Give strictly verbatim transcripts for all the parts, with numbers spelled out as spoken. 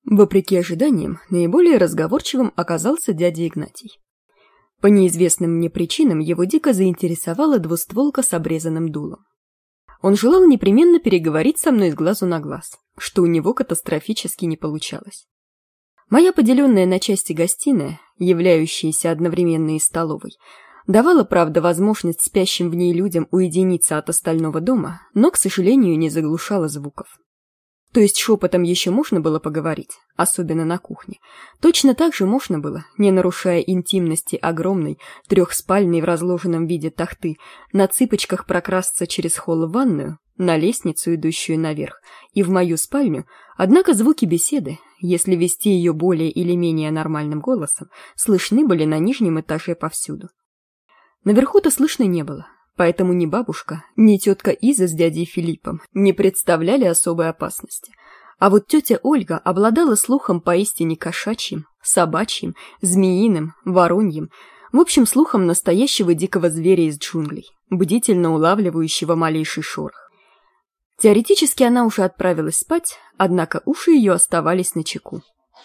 Вопреки ожиданиям, наиболее разговорчивым оказался дядя Игнатий. По неизвестным мне причинам его дико заинтересовала двустволка с обрезанным дулом. Он желал непременно переговорить со мной с глазу на глаз, что у него катастрофически не получалось. Моя поделенная на части гостиная, являющаяся одновременно и столовой, давала, правда, возможность спящим в ней людям уединиться от остального дома, но, к сожалению, не заглушала звуков. То есть шепотом еще можно было поговорить, особенно на кухне. Точно так же можно было, не нарушая интимности огромной, трехспальной в разложенном виде тахты, на цыпочках прокрасться через холл в ванную, на лестницу, идущую наверх, и в мою спальню, однако звуки беседы, если вести ее более или менее нормальным голосом, слышны были на нижнем этаже повсюду. Наверху-то слышно не было. Поэтому ни бабушка, ни тетка Иза с дядей Филиппом не представляли особой опасности. А вот тетя Ольга обладала слухом поистине кошачьим, собачьим, змеиным, вороньим, в общем, слухом настоящего дикого зверя из джунглей, бдительно улавливающего малейший шорох. Теоретически она уже отправилась спать, однако уши ее оставались начеку.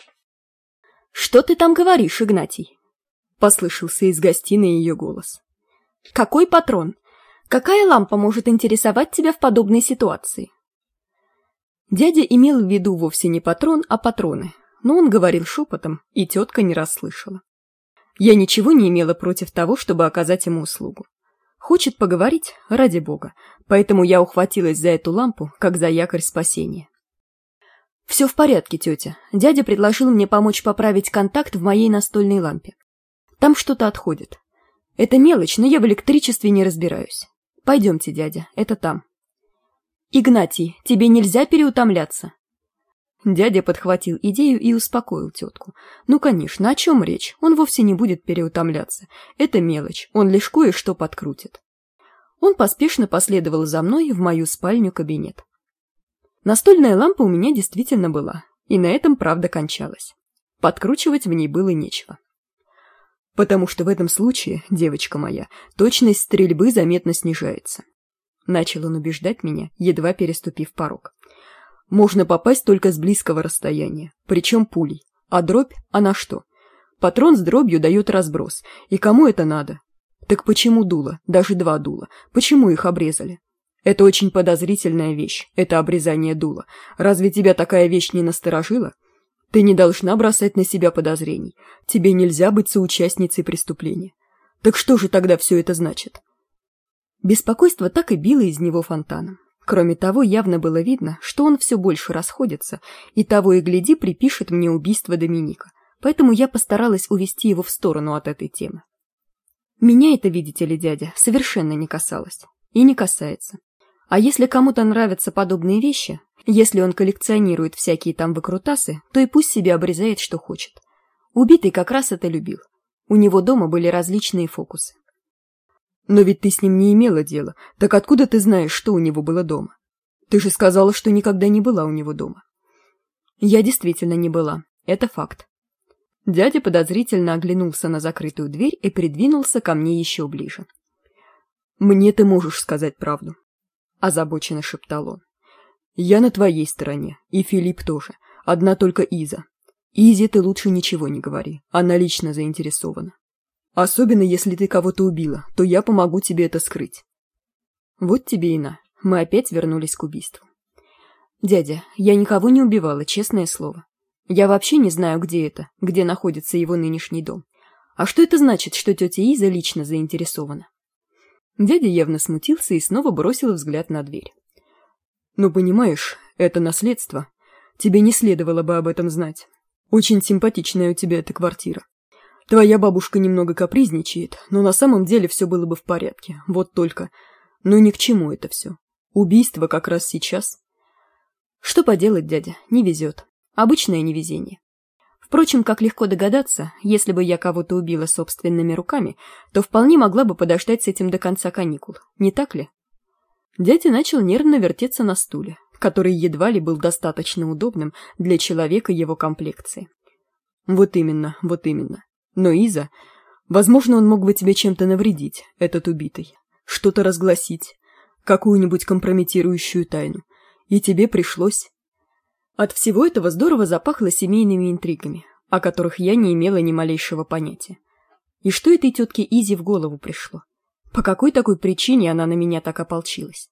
«Что ты там говоришь, Игнатий?» — послышался из гостиной ее голос. «Какой патрон? Какая лампа может интересовать тебя в подобной ситуации?» Дядя имел в виду вовсе не патрон, а патроны, но он говорил шепотом, и тетка не расслышала. Я ничего не имела против того, чтобы оказать ему услугу. Хочет поговорить, ради бога, поэтому я ухватилась за эту лампу, как за якорь спасения. «Все в порядке, тетя. Дядя предложил мне помочь поправить контакт в моей настольной лампе. Там что-то отходит. Это мелочь, но я в электричестве не разбираюсь. Пойдемте, дядя, это там». «Игнатий, тебе нельзя переутомляться». Дядя подхватил идею и успокоил тетку. Ну, конечно, о чем речь? Он вовсе не будет переутомляться. Это мелочь, он лишь кое-что подкрутит. Он поспешно последовал за мной в мою спальню-кабинет. Настольная лампа у меня действительно была, и на этом правда кончалась. Подкручивать в ней было нечего. Потому что в этом случае, девочка моя, точность стрельбы заметно снижается. Начал он убеждать меня, едва переступив порог. Можно попасть только с близкого расстояния, причем пулей. А дробь, она что? Патрон с дробью дает разброс. И кому это надо? Так почему дуло, даже два дула? Почему их обрезали? Это очень подозрительная вещь, это обрезание дула. Разве тебя такая вещь не насторожила? Ты не должна бросать на себя подозрений. Тебе нельзя быть соучастницей преступления. Так что же тогда все это значит? Беспокойство так и било из него фонтаном. Кроме того, явно было видно, что он все больше расходится, и того и гляди припишет мне убийство Доминика. Поэтому я постаралась увести его в сторону от этой темы. Меня это, видите ли, дядя, совершенно не касалось. И не касается. А если кому-то нравятся подобные вещи, если он коллекционирует всякие там выкрутасы, то и пусть себе обрезает, что хочет. Убитый как раз это любил. У него дома были различные фокусы. Но ведь ты с ним не имела дела, так откуда ты знаешь, что у него было дома? Ты же сказала, что никогда не была у него дома. Я действительно не была, это факт. Дядя подозрительно оглянулся на закрытую дверь и придвинулся ко мне еще ближе. «Мне ты можешь сказать правду», — озабоченно шептал он. «Я на твоей стороне, и Филипп тоже, одна только Иза. Изе ты лучше ничего не говори, она лично заинтересована. Особенно если ты кого-то убила, то я помогу тебе это скрыть». Вот тебе и на, мы опять вернулись к убийству. «Дядя, я никого не убивала, честное слово. Я вообще не знаю, где это, где находится его нынешний дом. А что это значит, что тетя Иза лично заинтересована?» Дядя явно смутился и снова бросил взгляд на дверь. «Ну, понимаешь, это наследство. Тебе не следовало бы об этом знать. Очень симпатичная у тебя эта квартира. Твоя бабушка немного капризничает, но на самом деле все было бы в порядке. Вот только... Ну ни к чему это все. Убийство как раз сейчас». «Что поделать, дядя, не везет. Обычное невезение. Впрочем, как легко догадаться, если бы я кого-то убила собственными руками, то вполне могла бы подождать с этим до конца каникул, не так ли?» Дядя начал нервно вертеться на стуле, который едва ли был достаточно удобным для человека его комплекции. «Вот именно, вот именно. Но Иза... Возможно, он мог бы тебе чем-то навредить, этот убитый, что-то разгласить, какую-нибудь компрометирующую тайну, и тебе пришлось...» От всего этого здорово запахло семейными интригами, о которых я не имела ни малейшего понятия. И что этой тетке Изи в голову пришло? По какой такой причине она на меня так ополчилась?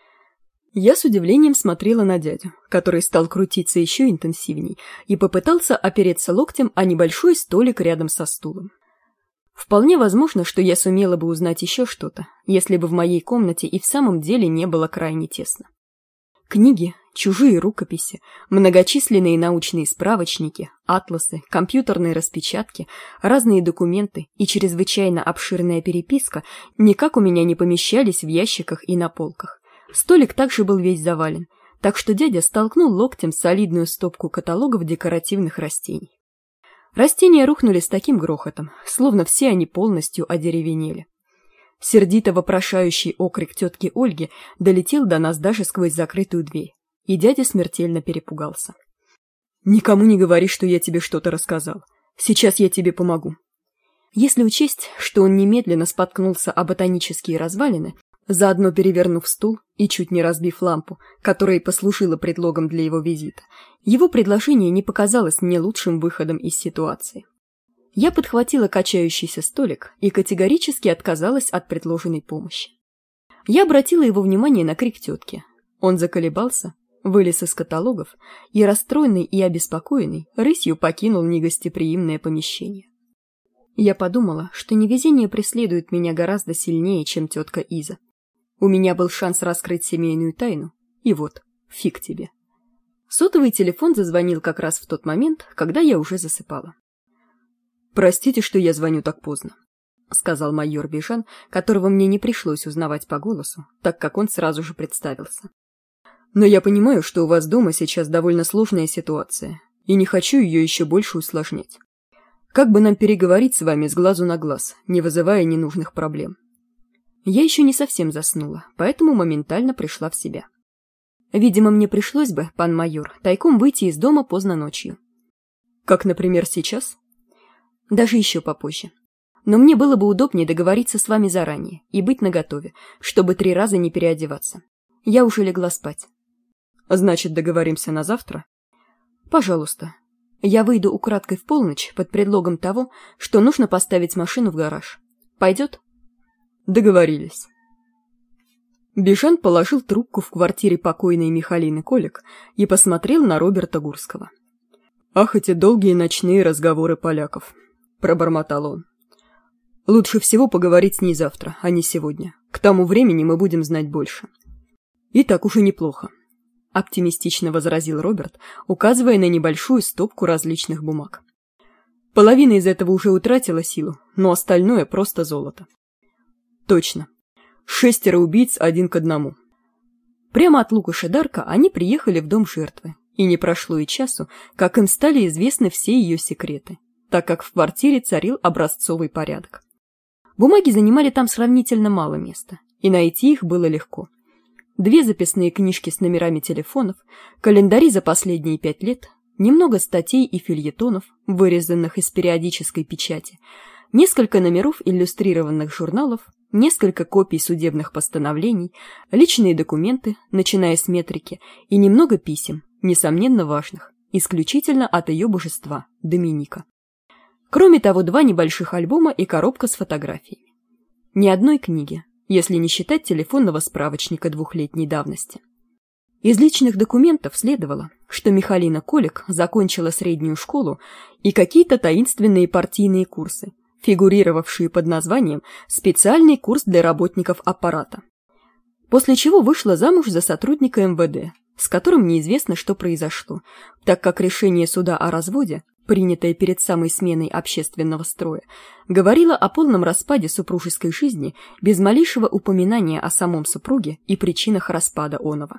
Я с удивлением смотрела на дядю, который стал крутиться еще интенсивней и попытался опереться локтем о небольшой столик рядом со стулом. Вполне возможно, что я сумела бы узнать еще что-то, если бы в моей комнате и в самом деле не было крайне тесно. Книги, чужие рукописи, многочисленные научные справочники, атласы, компьютерные распечатки, разные документы и чрезвычайно обширная переписка никак у меня не помещались в ящиках и на полках. Столик также был весь завален, так что дядя столкнул локтем солидную стопку каталогов декоративных растений. Растения рухнули с таким грохотом, словно все они полностью одеревенели. Сердито вопрошающий окрик тетки Ольги долетел до нас даже сквозь закрытую дверь, и дядя смертельно перепугался. «Никому не говори, что я тебе что-то рассказал. Сейчас я тебе помогу». Если учесть, что он немедленно споткнулся о ботанические развалины, заодно перевернув стул и чуть не разбив лампу, которая послужила предлогом для его визита, его предложение не показалось мне лучшим выходом из ситуации. Я подхватила качающийся столик и категорически отказалась от предложенной помощи. Я обратила его внимание на крик тетки. Он заколебался, вылез из каталогов и, расстроенный и обеспокоенный, рысью покинул негостеприимное помещение. Я подумала, что невезение преследует меня гораздо сильнее, чем тетка Иза. У меня был шанс раскрыть семейную тайну, и вот, фиг тебе. Сотовый телефон зазвонил как раз в тот момент, когда я уже засыпала. «Простите, что я звоню так поздно», — сказал майор Бежан, которого мне не пришлось узнавать по голосу, так как он сразу же представился. «Но я понимаю, что у вас дома сейчас довольно сложная ситуация, и не хочу ее еще больше усложнять. Как бы нам переговорить с вами с глазу на глаз, не вызывая ненужных проблем?» Я еще не совсем заснула, поэтому моментально пришла в себя. Видимо, мне пришлось бы, пан майор, тайком выйти из дома поздно ночью. Как, например, сейчас? Даже еще попозже. Но мне было бы удобнее договориться с вами заранее и быть наготове, чтобы три раза не переодеваться. Я уже легла спать. Значит, договоримся на завтра? Пожалуйста. Я выйду украдкой в полночь под предлогом того, что нужно поставить машину в гараж. Пойдет? Договорились. Бежан положил трубку в квартире покойной Михалины Колик и посмотрел на Роберта Гурского. «Ах, эти долгие ночные разговоры поляков», — пробормотал он. «Лучше всего поговорить с ней завтра, а не сегодня. К тому времени мы будем знать больше». «И так уже неплохо», — оптимистично возразил Роберт, указывая на небольшую стопку различных бумаг. «Половина из этого уже утратила силу, но остальное просто золото». «Точно. Шестеро убийц один к одному». Прямо от Лукаша Дарка они приехали в дом жертвы, и не прошло и часу, как им стали известны все ее секреты, так как в квартире царил образцовый порядок. Бумаги занимали там сравнительно мало места, и найти их было легко. Две записные книжки с номерами телефонов, календари за последние пять лет, немного статей и фельетонов, вырезанных из периодической печати, несколько номеров иллюстрированных журналов, несколько копий судебных постановлений, личные документы, начиная с метрики, и немного писем, несомненно важных, исключительно от ее божества, Доминика. Кроме того, два небольших альбома и коробка с фотографиями. Ни одной книги, если не считать телефонного справочника двухлетней давности. Из личных документов следовало, что Михалина Колик закончила среднюю школу и какие-то таинственные партийные курсы, фигурировавшие под названием «Специальный курс для работников аппарата». После чего вышла замуж за сотрудника эм вэ дэ, с которым неизвестно, что произошло, так как решение суда о разводе, принятое перед самой сменой общественного строя, говорило о полном распаде супружеской жизни без малейшего упоминания о самом супруге и причинах распада оного.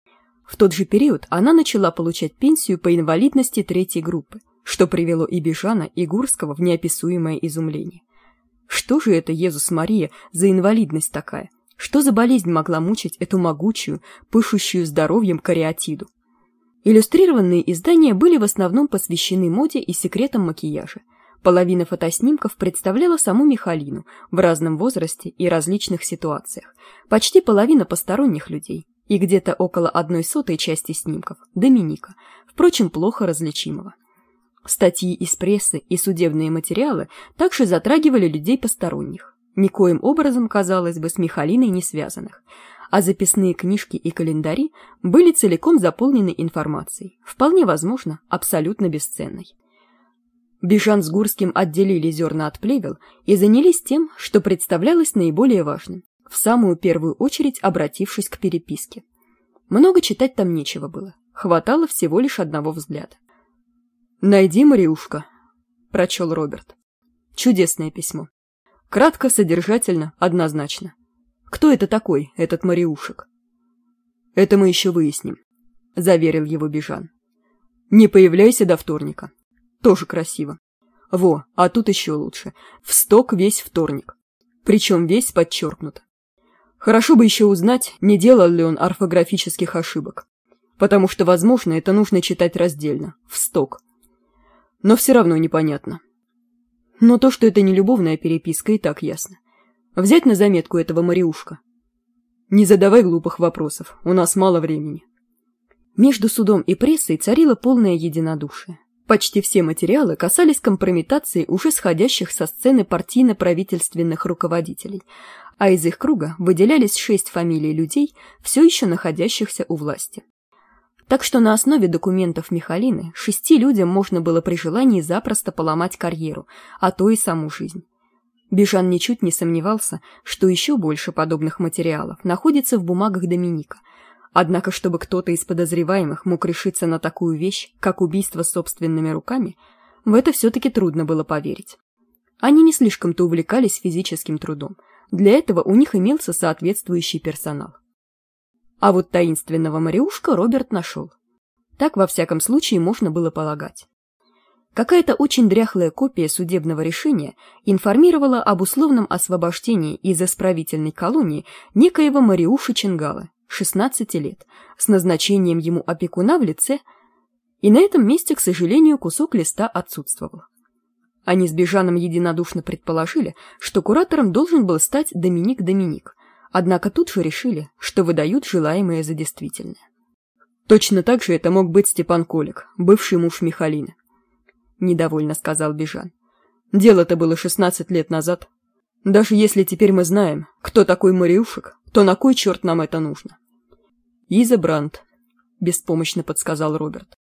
В тот же период она начала получать пенсию по инвалидности третьей группы, что привело и Бежана, и Гурского в неописуемое изумление. Что же это, Иисус Мария, за инвалидность такая? Что за болезнь могла мучить эту могучую, пышущую здоровьем кариатиду? Иллюстрированные издания были в основном посвящены моде и секретам макияжа. Половина фотоснимков представляла саму Михалину в разном возрасте и различных ситуациях, почти половина посторонних людей, и где-то около одной сотой части снимков Доминика, впрочем, плохо различимого. Статьи из прессы и судебные материалы также затрагивали людей посторонних, никоим образом, казалось бы, с Михалиной не связанных, а записные книжки и календари были целиком заполнены информацией, вполне возможно, абсолютно бесценной. Бежан с Гурским отделили зерна от плевел и занялись тем, что представлялось наиболее важным, в самую первую очередь обратившись к переписке. Много читать там нечего было, хватало всего лишь одного взгляда. «Найди, Мариушка», — прочел Роберт. Чудесное письмо. Кратко, содержательно, однозначно. Кто это такой, этот Мариушек? «Это мы еще выясним», — заверил его Бежан. «Не появляйся до вторника». Тоже красиво. Во, а тут еще лучше. В сток весь вторник. Причем весь подчеркнут. Хорошо бы еще узнать, не делал ли он орфографических ошибок. Потому что, возможно, это нужно читать раздельно, в сток. Но все равно непонятно. Но то, что это не любовная переписка, и так ясно. Взять на заметку этого Мариушка. Не задавай глупых вопросов, у нас мало времени. Между судом и прессой царило полное единодушие. Почти все материалы касались компрометации уже сходящих со сцены партийно-правительственных руководителей, а из их круга выделялись шесть фамилий людей, все еще находящихся у власти. Так что на основе документов Михалины шести людям можно было при желании запросто поломать карьеру, а то и саму жизнь. Бежан ничуть не сомневался, что еще больше подобных материалов находится в бумагах Доминика. Однако, чтобы кто-то из подозреваемых мог решиться на такую вещь, как убийство собственными руками, в это все-таки трудно было поверить. Они не слишком-то увлекались физическим трудом, для этого у них имелся соответствующий персонал. А вот таинственного Мариушка Роберт нашел. Так, во всяком случае, можно было полагать. Какая-то очень дряхлая копия судебного решения информировала об условном освобождении из исправительной колонии некоего Мариуши Чингалы, шестнадцати лет, с назначением ему опекуна в лице, и на этом месте, к сожалению, кусок листа отсутствовал. Они с Бежаном единодушно предположили, что куратором должен был стать Доминик Доминик, однако тут же решили, что выдают желаемое за действительное. Точно так же это мог быть Степан Колик, бывший муж Михалины. Недовольно сказал Бежан. Дело-то было шестнадцать лет назад. Даже если теперь мы знаем, кто такой Мариушек, то на кой черт нам это нужно? Иза Брандт, беспомощно подсказал Роберт.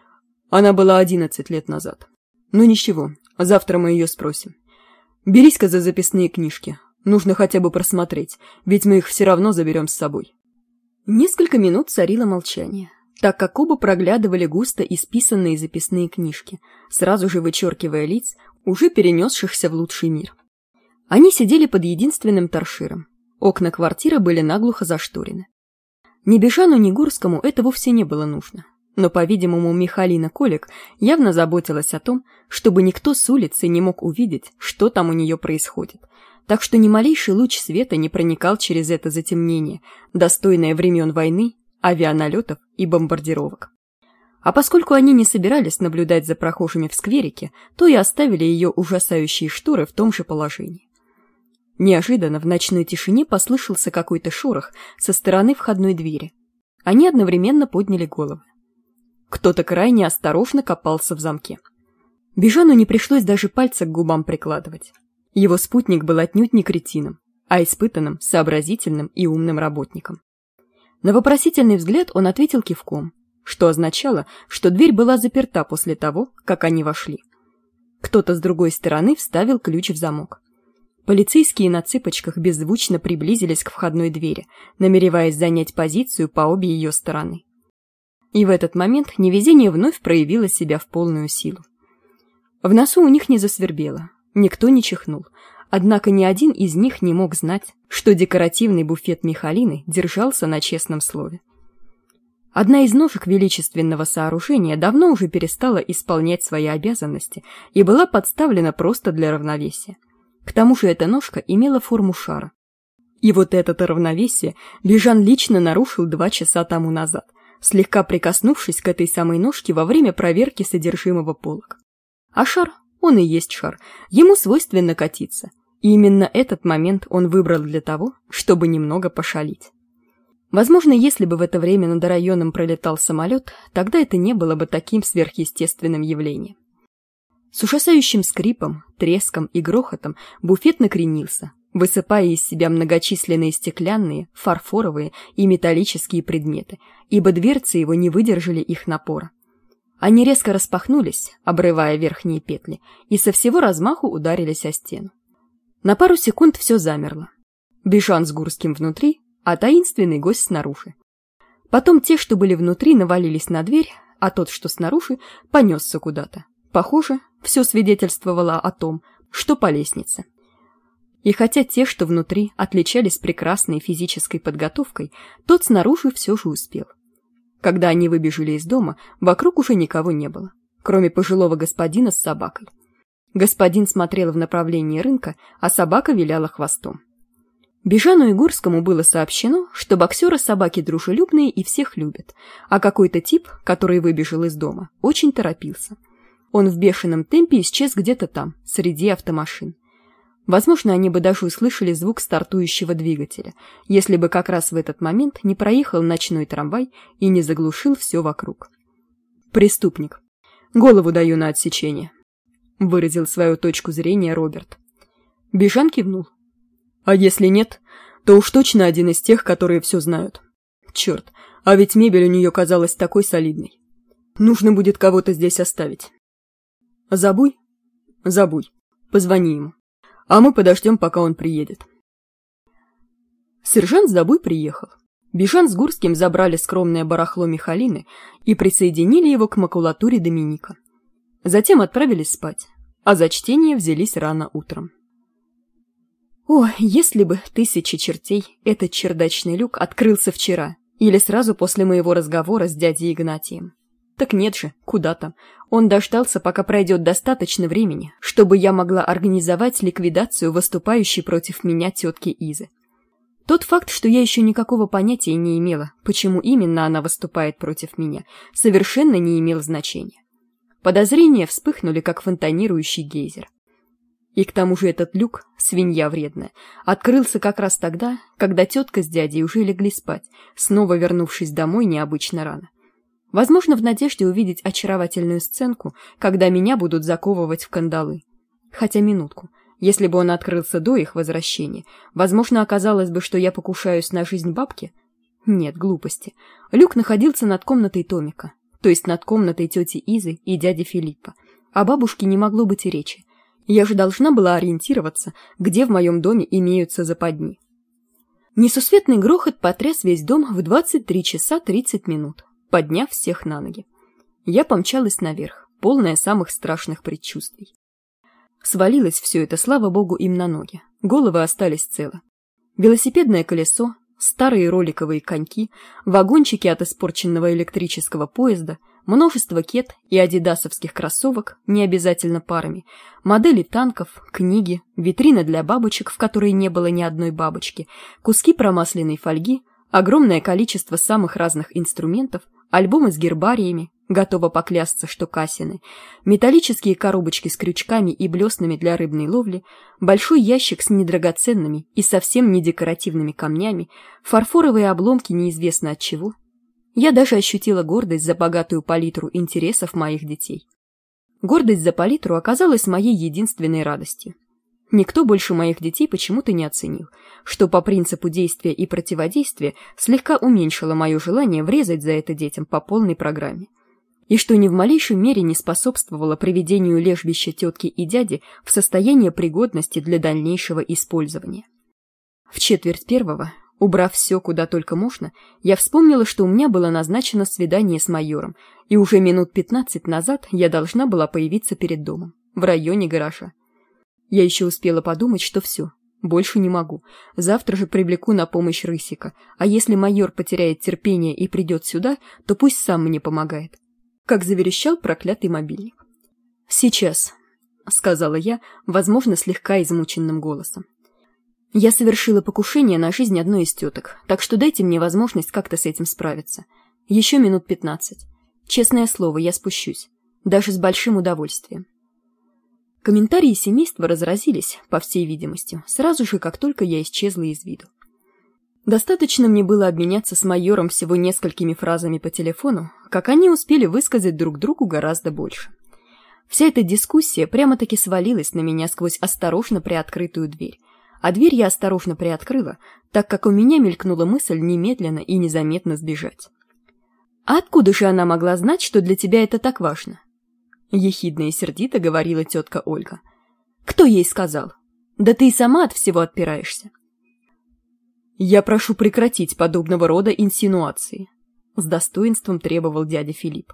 Она была одиннадцать лет назад. Ну ничего, завтра мы ее спросим. Берись-ка за записные книжки. Нужно хотя бы просмотреть, ведь мы их все равно заберем с собой. Несколько минут царило молчание, так как оба проглядывали густо исписанные записные книжки, сразу же вычеркивая лиц, уже перенесшихся в лучший мир. Они сидели под единственным торшером. Окна квартиры были наглухо зашторены. Ни Бежану, ни Гурскому это вовсе не было нужно. Но, по-видимому, Михалина Колик явно заботилась о том, чтобы никто с улицы не мог увидеть, что там у нее происходит, так что ни малейший луч света не проникал через это затемнение, достойное времен войны, авианалетов и бомбардировок. А поскольку они не собирались наблюдать за прохожими в скверике, то и оставили ее ужасающие шторы в том же положении. Неожиданно в ночной тишине послышался какой-то шорох со стороны входной двери. Они одновременно подняли головы. Кто-то крайне осторожно копался в замке. Бежану не пришлось даже пальца к губам прикладывать. Его спутник был отнюдь не кретином, а испытанным, сообразительным и умным работником. На вопросительный взгляд он ответил кивком, что означало, что дверь была заперта после того, как они вошли. Кто-то с другой стороны вставил ключ в замок. Полицейские на цыпочках беззвучно приблизились к входной двери, намереваясь занять позицию по обе ее стороны. И в этот момент невезение вновь проявило себя в полную силу. В носу у них не засвербело, никто не чихнул, однако ни один из них не мог знать, что декоративный буфет Михалины держался на честном слове. Одна из ножек величественного сооружения давно уже перестала исполнять свои обязанности и была подставлена просто для равновесия. К тому же эта ножка имела форму шара. И вот это-то равновесие Бежан лично нарушил два часа тому назад, слегка прикоснувшись к этой самой ножке во время проверки содержимого полок. А шар, он и есть шар, ему свойственно катиться, и именно этот момент он выбрал для того, чтобы немного пошалить. Возможно, если бы в это время над районом пролетал самолет, тогда это не было бы таким сверхъестественным явлением. С ужасающим скрипом, треском и грохотом буфет накренился, высыпая из себя многочисленные стеклянные, фарфоровые и металлические предметы, ибо дверцы его не выдержали их напора. Они резко распахнулись, обрывая верхние петли, и со всего размаху ударились о стену. На пару секунд все замерло. Бишан с Гурским внутри, а таинственный гость снаружи. Потом те, что были внутри, навалились на дверь, а тот, что снаружи, понесся куда-то. Похоже, все свидетельствовало о том, что по лестнице. И хотя те, что внутри, отличались прекрасной физической подготовкой, тот снаружи все же успел. Когда они выбежали из дома, вокруг уже никого не было, кроме пожилого господина с собакой. Господин смотрел в направлении рынка, а собака виляла хвостом. Бишану и Гурскому было сообщено, что боксеры собаки дружелюбные и всех любят, а какой-то тип, который выбежал из дома, очень торопился. Он в бешеном темпе исчез где-то там, среди автомашин. Возможно, они бы даже услышали звук стартующего двигателя, если бы как раз в этот момент не проехал ночной трамвай и не заглушил все вокруг. «Преступник. Голову даю на отсечение», — выразил свою точку зрения Роберт. Бишан кивнул. «А если нет, то уж точно один из тех, которые все знают. Черт, а ведь мебель у нее казалась такой солидной. Нужно будет кого-то здесь оставить. Забуй? Забуй. Позвони ему. А мы подождем, пока он приедет». Сержант Забуй приехал. Бишан с Гурским забрали скромное барахло Михалины и присоединили его к макулатуре Доминика. Затем отправились спать, а за чтение взялись рано утром. О, если бы, тысячи чертей, этот чердачный люк открылся вчера или сразу после моего разговора с дядей Игнатием. Так нет же, куда там. Он дождался, пока пройдет достаточно времени, чтобы я могла организовать ликвидацию выступающей против меня тетки Изы. Тот факт, что я еще никакого понятия не имела, почему именно она выступает против меня, совершенно не имел значения. Подозрения вспыхнули, как фонтанирующий гейзер. И к тому же этот люк, свинья вредная, открылся как раз тогда, когда тетка с дядей уже легли спать, снова вернувшись домой необычно рано. Возможно, в надежде увидеть очаровательную сценку, когда меня будут заковывать в кандалы. Хотя минутку, если бы он открылся до их возвращения, возможно, оказалось бы, что я покушаюсь на жизнь бабки? Нет, глупости. Люк находился над комнатой Томика, то есть над комнатой тети Изы и дяди Филиппа. О бабушке не могло быть и речи. Я же должна была ориентироваться, где в моем доме имеются западни. Несусветный грохот потряс весь дом в двадцать три часа тридцать минут, подняв всех на ноги. Я помчалась наверх, полная самых страшных предчувствий. Свалилось все это, слава богу, им на ноги. Головы остались целы. Велосипедное колесо, старые роликовые коньки, вагончики от испорченного электрического поезда, множество кет и адидасовских кроссовок, не обязательно парами, модели танков, книги, витрина для бабочек, в которой не было ни одной бабочки, куски промасленной фольги, огромное количество самых разных инструментов, альбомы с гербариями, готова поклясться, что Кассины, металлические коробочки с крючками и блеснами для рыбной ловли, большой ящик с недрагоценными и совсем не декоративными камнями, фарфоровые обломки неизвестно от чего. Я даже ощутила гордость за богатую палитру интересов моих детей. Гордость за палитру оказалась моей единственной радостью. Никто больше моих детей почему-то не оценил, что по принципу действия и противодействия слегка уменьшило мое желание врезать за это детям по полной программе. И что ни в малейшей мере не способствовало приведению лежбища тетки и дяди в состояние пригодности для дальнейшего использования. В четверть первого, убрав все куда только можно, я вспомнила, что у меня было назначено свидание с майором, и уже минут пятнадцать назад я должна была появиться перед домом, в районе гаража. Я еще успела подумать, что все, больше не могу, завтра же привлеку на помощь Рысика, а если майор потеряет терпение и придет сюда, то пусть сам мне помогает. Как заверещал проклятый мобильник. «Сейчас», — сказала я, возможно, слегка измученным голосом. «Я совершила покушение на жизнь одной из теток, так что дайте мне возможность как-то с этим справиться. Еще минут пятнадцать. Честное слово, я спущусь. Даже с большим удовольствием». Комментарии семейства разразились, по всей видимости, сразу же, как только я исчезла из виду. Достаточно мне было обменяться с майором всего несколькими фразами по телефону, как они успели высказать друг другу гораздо больше. Вся эта дискуссия прямо-таки свалилась на меня сквозь осторожно приоткрытую дверь, а дверь я осторожно приоткрыла, так как у меня мелькнула мысль немедленно и незаметно сбежать. «А откуда же она могла знать, что для тебя это так важно?» Ехидно и сердито говорила тетка Ольга. «Кто ей сказал? Да ты и сама от всего отпираешься». «Я прошу прекратить подобного рода инсинуации», — с достоинством требовал дядя Филипп.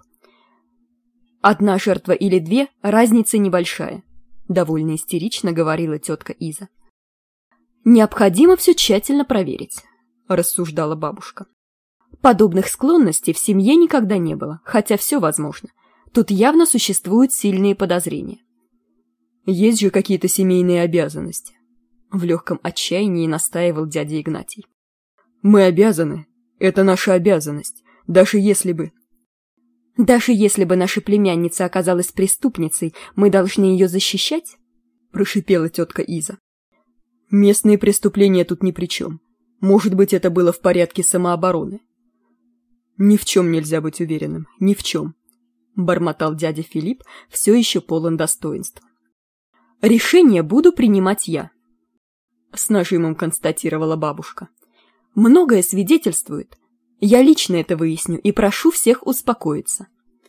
«Одна жертва или две — разница небольшая», — довольно истерично говорила тетка Иза. «Необходимо все тщательно проверить», — рассуждала бабушка. «Подобных склонностей в семье никогда не было, хотя все возможно. Тут явно существуют сильные подозрения». «Есть же какие-то семейные обязанности», — в легком отчаянии настаивал дядя Игнатий. «Мы обязаны. Это наша обязанность. Даже если бы...» «Даже если бы наша племянница оказалась преступницей, мы должны ее защищать?» — прошипела тетка Иза. «Местные преступления тут ни при чем. Может быть, это было в порядке самообороны». «Ни в чем нельзя быть уверенным, ни в чем», — бормотал дядя Филипп, все еще полон достоинства. «Решение буду принимать я», — с нажимом констатировала бабушка. «Многое свидетельствует. Я лично это выясню и прошу всех успокоиться».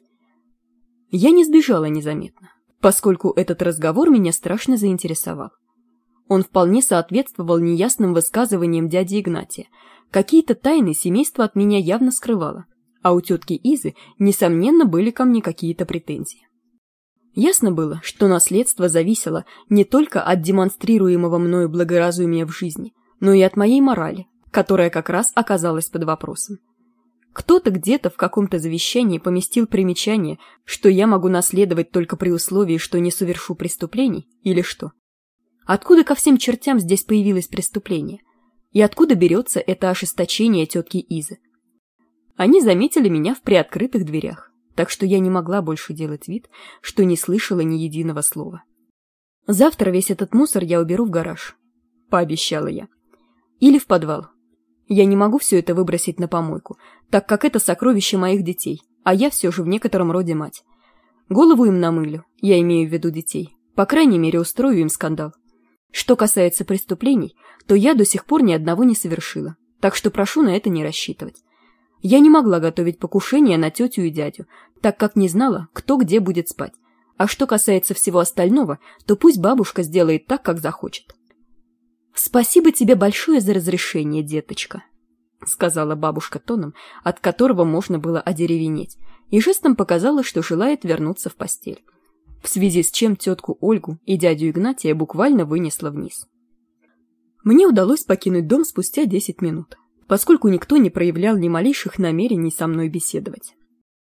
Я не сбежала незаметно, поскольку этот разговор меня страшно заинтересовал. Он вполне соответствовал неясным высказываниям дяди Игнатия. Какие-то тайны семейство от меня явно скрывало, а у тетки Изы, несомненно, были ко мне какие-то претензии. Ясно было, что наследство зависело не только от демонстрируемого мною благоразумия в жизни, но и от моей морали, которая как раз оказалась под вопросом. Кто-то где-то в каком-то завещании поместил примечание, что я могу наследовать только при условии, что не совершу преступлений, или что? Откуда ко всем чертям здесь появилось преступление? И откуда берется это ожесточение тетки Изы? Они заметили меня в приоткрытых дверях, так что я не могла больше делать вид, что не слышала ни единого слова. «Завтра весь этот мусор я уберу в гараж», — пообещала я. «Или в подвал. Я не могу все это выбросить на помойку, так как это сокровище моих детей, а я все же в некотором роде мать. Голову им намылю, я имею в виду детей, по крайней мере устрою им скандал. Что касается преступлений, то я до сих пор ни одного не совершила, так что прошу на это не рассчитывать. Я не могла готовить покушение на тетю и дядю, так как не знала, кто где будет спать. А что касается всего остального, то пусть бабушка сделает так, как захочет». «Спасибо тебе большое за разрешение, деточка», — сказала бабушка тоном, от которого можно было одеревенеть, и жестом показала, что желает вернуться в постель, в связи с чем тетку Ольгу и дядю Игнатия буквально вынесла вниз. Мне удалось покинуть дом спустя десять минут, поскольку никто не проявлял ни малейших намерений со мной беседовать.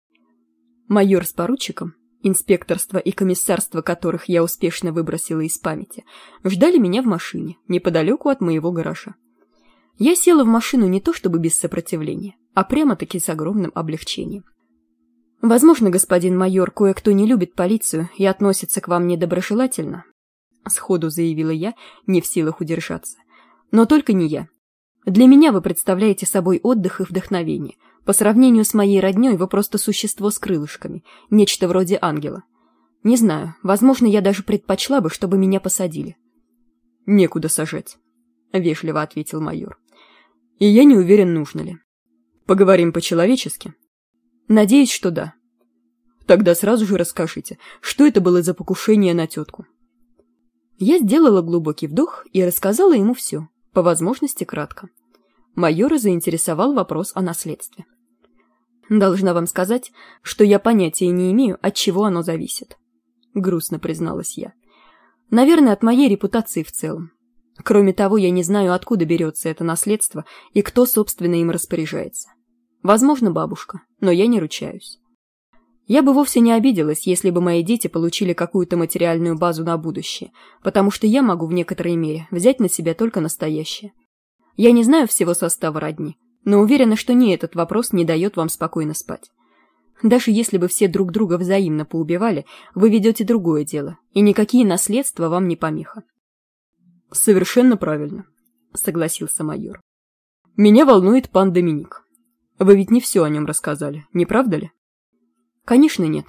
Майор с поручиком, инспекторство и комиссарство которых я успешно выбросила из памяти, ждали меня в машине, неподалеку от моего гаража. Я села в машину не то чтобы без сопротивления, а прямо-таки с огромным облегчением. «Возможно, господин майор, кое-кто не любит полицию и относится к вам недоброжелательно», — сходу заявила я, не в силах удержаться. «Но только не я. Для меня вы представляете собой отдых и вдохновение. По сравнению с моей роднёй вы просто существо с крылышками, нечто вроде ангела. Не знаю, возможно, я даже предпочла бы, чтобы меня посадили». «Некуда сажать», — вежливо ответил майор. «И я не уверен, нужно ли. Поговорим по-человечески?» «Надеюсь, что да». «Тогда сразу же расскажите, что это было за покушение на тетку?» Я сделала глубокий вдох и рассказала ему все, по возможности кратко. Майора заинтересовал вопрос о наследстве. «Должна вам сказать, что я понятия не имею, от чего оно зависит», — грустно призналась я. «Наверное, от моей репутации в целом. Кроме того, я не знаю, откуда берется это наследство и кто, собственно, им распоряжается. Возможно, бабушка, но я не ручаюсь. Я бы вовсе не обиделась, если бы мои дети получили какую-то материальную базу на будущее, потому что я могу в некоторой мере взять на себя только настоящее. Я не знаю всего состава родни, но уверена, что ни этот вопрос не дает вам спокойно спать. Даже если бы все друг друга взаимно поубивали, вы ведете другое дело, и никакие наследства вам не помеха». «Совершенно правильно», — согласился майор. Меня волнует пан Доминик. Вы ведь не все о нем рассказали, не правда ли? Конечно, нет.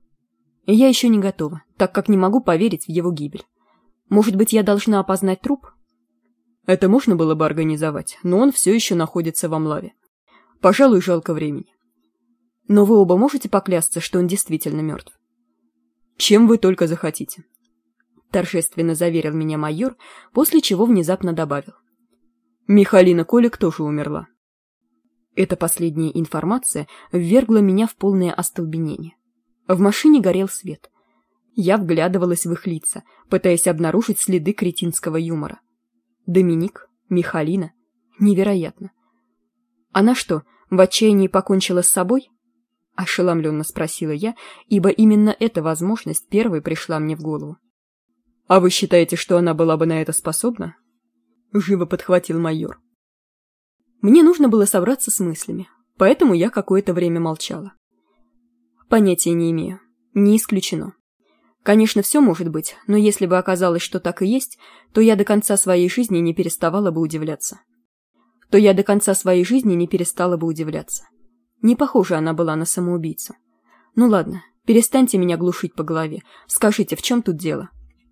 Я еще не готова, так как не могу поверить в его гибель. Может быть, я должна опознать труп? Это можно было бы организовать, но он все еще находится в Амлаве. Пожалуй, жалко времени. Но вы оба можете поклясться, что он действительно мертв? Чем вы только захотите. Торжественно заверил меня майор, после чего внезапно добавил. Михалина Колик тоже умерла. Эта последняя информация ввергла меня в полное остолбенение. В машине горел свет. Я вглядывалась в их лица, пытаясь обнаружить следы кретинского юмора. Доминик, Михалина. Невероятно. Она что, в отчаянии покончила с собой? Ошеломленно спросила я, ибо именно эта возможность первой пришла мне в голову. А вы считаете, что она была бы на это способна? Живо подхватил майор. Мне нужно было собраться с мыслями, поэтому я какое-то время молчала. Понятия не имею. Не исключено. Конечно, все может быть, но если бы оказалось, что так и есть, то я до конца своей жизни не переставала бы удивляться. То я до конца своей жизни не перестала бы удивляться. Не похожа она была на самоубийцу. Ну ладно, перестаньте меня глушить по голове. Скажите, в чем тут дело?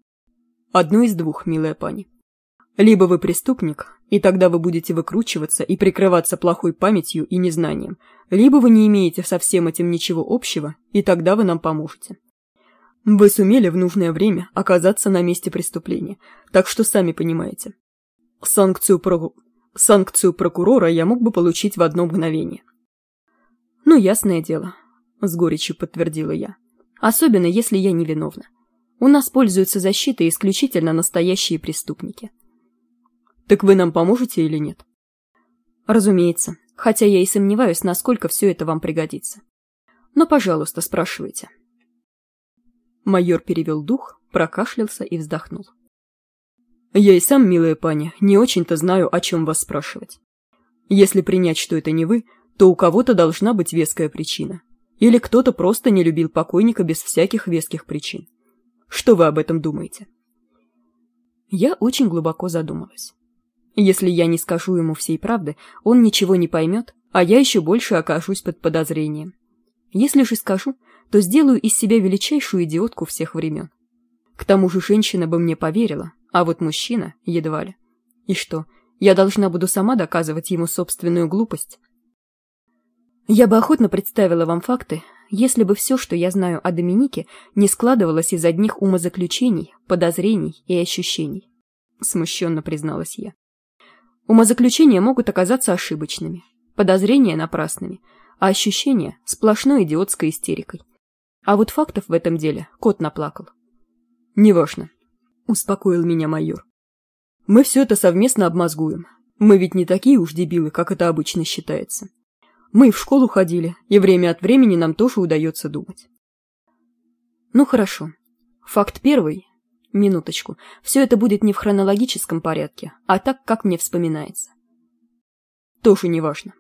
Одно из двух, милая пани. Либо вы преступник, и тогда вы будете выкручиваться и прикрываться плохой памятью и незнанием, либо вы не имеете со всем этим ничего общего, и тогда вы нам поможете. Вы сумели в нужное время оказаться на месте преступления, так что сами понимаете. Санкцию, про... Санкцию прокурора я мог бы получить в одно мгновение. Ну, ясное дело, с горечью подтвердила я. Особенно, если я невиновна. У нас пользуются защитой исключительно настоящие преступники. Так вы нам поможете или нет? Разумеется, хотя я и сомневаюсь, насколько все это вам пригодится. Но, пожалуйста, спрашивайте. Майор перевел дух, прокашлялся и вздохнул. Я и сам, милая паня, не очень-то знаю, о чем вас спрашивать. Если принять, что это не вы, то у кого-то должна быть веская причина. Или кто-то просто не любил покойника без всяких веских причин. Что вы об этом думаете? Я очень глубоко задумалась. Если я не скажу ему всей правды, он ничего не поймет, а я еще больше окажусь под подозрением. Если же скажу, то сделаю из себя величайшую идиотку всех времен. К тому же женщина бы мне поверила, а вот мужчина едва ли. И что, я должна буду сама доказывать ему собственную глупость? Я бы охотно представила вам факты, если бы все, что я знаю о Доминике, не складывалось из одних умозаключений, подозрений и ощущений. Смущенно призналась я. Умозаключения могут оказаться ошибочными, подозрения напрасными, а ощущения – сплошной идиотской истерикой. А вот фактов в этом деле кот наплакал. «Неважно», – успокоил меня майор. «Мы все это совместно обмозгуем. Мы ведь не такие уж дебилы, как это обычно считается. Мы в школу ходили, и время от времени нам тоже удается думать». Ну хорошо. Факт первый. Минуточку. Все это будет не в хронологическом порядке, а так, как мне вспоминается. Тоже неважно.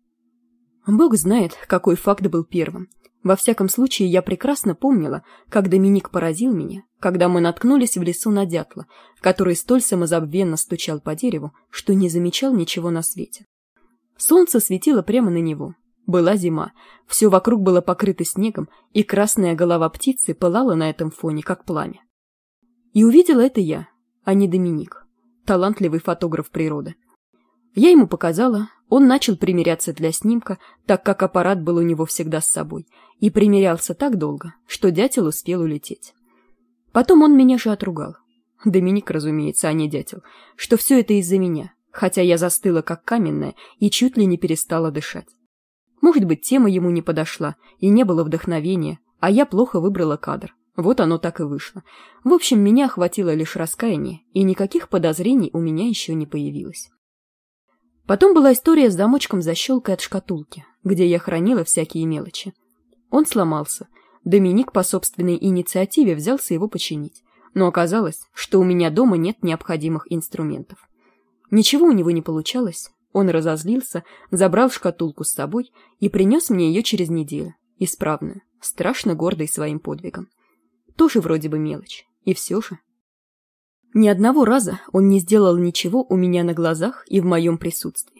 Бог знает, какой факт был первым. Во всяком случае, я прекрасно помнила, как Доминик поразил меня, когда мы наткнулись в лесу на дятла, который столь самозабвенно стучал по дереву, что не замечал ничего на свете. Солнце светило прямо на него. Была зима, все вокруг было покрыто снегом, и красная голова птицы пылала на этом фоне, как пламя. И увидела это я, а не Доминик, талантливый фотограф природы. Я ему показала, он начал примеряться для снимка, так как аппарат был у него всегда с собой, и примерялся так долго, что дятел успел улететь. Потом он меня же отругал. Доминик, разумеется, а не дятел, что все это из-за меня, хотя я застыла как каменная и чуть ли не перестала дышать. Может быть, тема ему не подошла, и не было вдохновения, а я плохо выбрала кадр. Вот оно так и вышло. В общем, меня охватило лишь раскаяние, и никаких подозрений у меня еще не появилось. Потом была история с замочком-защелкой от шкатулки, где я хранила всякие мелочи. Он сломался. Доминик по собственной инициативе взялся его починить, но оказалось, что у меня дома нет необходимых инструментов. Ничего у него не получалось, он разозлился, забрал шкатулку с собой и принес мне ее через неделю, исправную, страшно гордой своим подвигом. Тоже вроде бы мелочь, и все же. Ни одного раза он не сделал ничего у меня на глазах и в моем присутствии.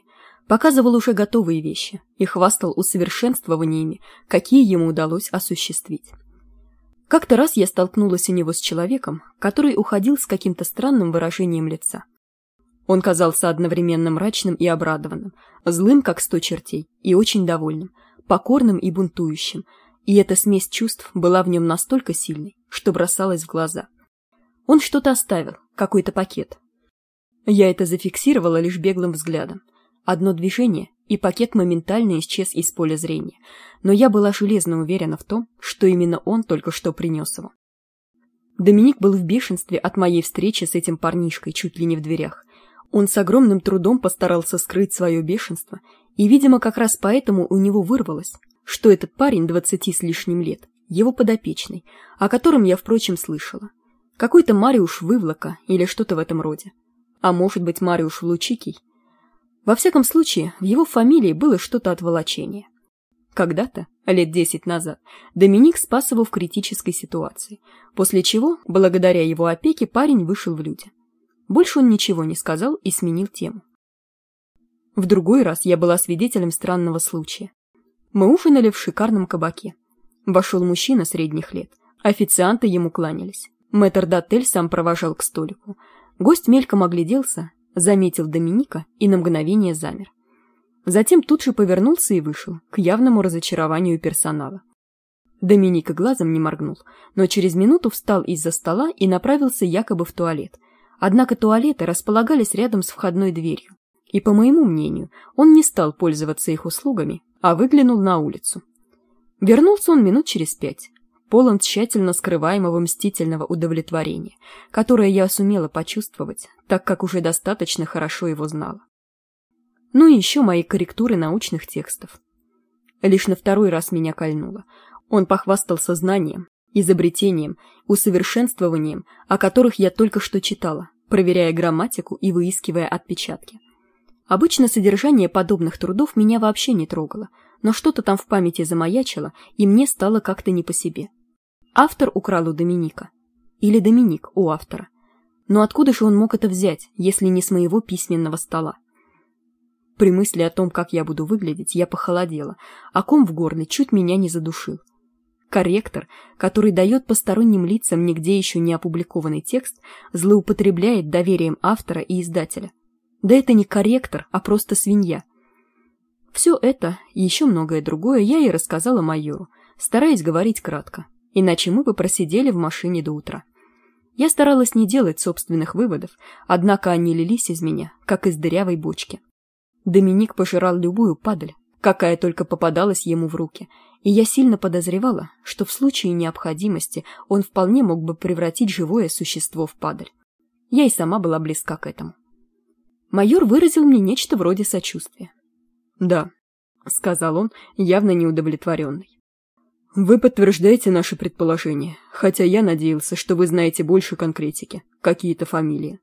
Показывал уже готовые вещи и хвастал усовершенствованиями, какие ему удалось осуществить. Как-то раз я столкнулась у него с человеком, который уходил с каким-то странным выражением лица. Он казался одновременно мрачным и обрадованным, злым, как сто чертей, и очень довольным, покорным и бунтующим, и эта смесь чувств была в нем настолько сильной, что бросалась в глаза. Он что-то оставил, какой-то пакет. Я это зафиксировала лишь беглым взглядом. Одно движение, и пакет моментально исчез из поля зрения, но я была железно уверена в том, что именно он только что принес его. Доминик был в бешенстве от моей встречи с этим парнишкой чуть ли не в дверях. Он с огромным трудом постарался скрыть свое бешенство, и, видимо, как раз поэтому у него вырвалось, что этот парень двадцати с лишним лет, его подопечный, о котором я, впрочем, слышала. Какой-то Мариуш Вывлака или что-то в этом роде. А может быть, Мариуш Лучикий. Во всяком случае, в его фамилии было что-то от волочения. Когда-то, лет десять назад, Доминик спас его в критической ситуации, после чего, благодаря его опеке, парень вышел в люди. Больше он ничего не сказал и сменил тему. В другой раз я была свидетелем странного случая. Мы ужинали в шикарном кабаке. Вошел мужчина средних лет. Официанты ему кланялись. Метрдотель сам провожал к столику. Гость мельком огляделся, заметил Доминика и на мгновение замер. Затем тут же повернулся и вышел, к явному разочарованию персонала. Доминик и глазом не моргнул, но через минуту встал из-за стола и направился якобы в туалет. Однако туалеты располагались рядом с входной дверью, и, по моему мнению, он не стал пользоваться их услугами, а выглянул на улицу. Вернулся он минут через пять, полон тщательно скрываемого мстительного удовлетворения, которое я сумела почувствовать, так как уже достаточно хорошо его знала. Ну и еще мои корректуры научных текстов. Лишь на второй раз меня кольнуло. Он похвастался знанием, изобретением, усовершенствованием, о которых я только что читала, проверяя грамматику и выискивая отпечатки. Обычно содержание подобных трудов меня вообще не трогало, но что-то там в памяти замаячило, и мне стало как-то не по себе. Автор украл у Доминика. Или Доминик у автора. Но откуда же он мог это взять, если не с моего письменного стола? При мысли о том, как я буду выглядеть, я похолодела, а ком в горле чуть меня не задушил. Корректор, который дает посторонним лицам нигде еще не опубликованный текст, злоупотребляет доверием автора и издателя. Да это не корректор, а просто свинья. Все это и еще многое другое я и рассказала майору, стараясь говорить кратко, иначе мы бы просидели в машине до утра. Я старалась не делать собственных выводов, однако они лились из меня, как из дырявой бочки. Доминик пожирал любую падаль, какая только попадалась ему в руки, и я сильно подозревала, что в случае необходимости он вполне мог бы превратить живое существо в падаль. Я и сама была близка к этому. Майор выразил мне нечто вроде сочувствия. «Да», — сказал он, явно неудовлетворенный. «Вы подтверждаете наши предположения, хотя я надеялся, что вы знаете больше конкретики, какие-то фамилии».